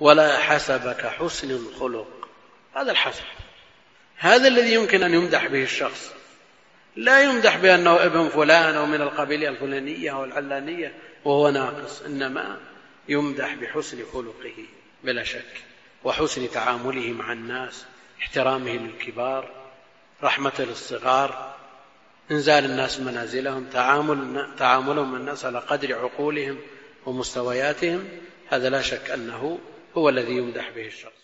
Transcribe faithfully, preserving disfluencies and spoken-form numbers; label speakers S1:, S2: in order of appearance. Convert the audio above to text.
S1: ولا حسبك حسن الخلق. هذا الحسب، هذا الذي يمكن أن يمدح به الشخص، لا يمدح بأنه ابن فلان أو من القبيلة الفلانية أو العلانية وهو ناقص، إنما يمدح بحسن خلقه بلا شك، وحسن تعامله مع الناس، احترامه للكبار، رحمته للصغار، إنزال الناس منازلهم، تعامل تعاملهم الناس على قدر عقولهم ومستوياتهم. هذا لا شك أنه هو الذي يمدح به الشخص.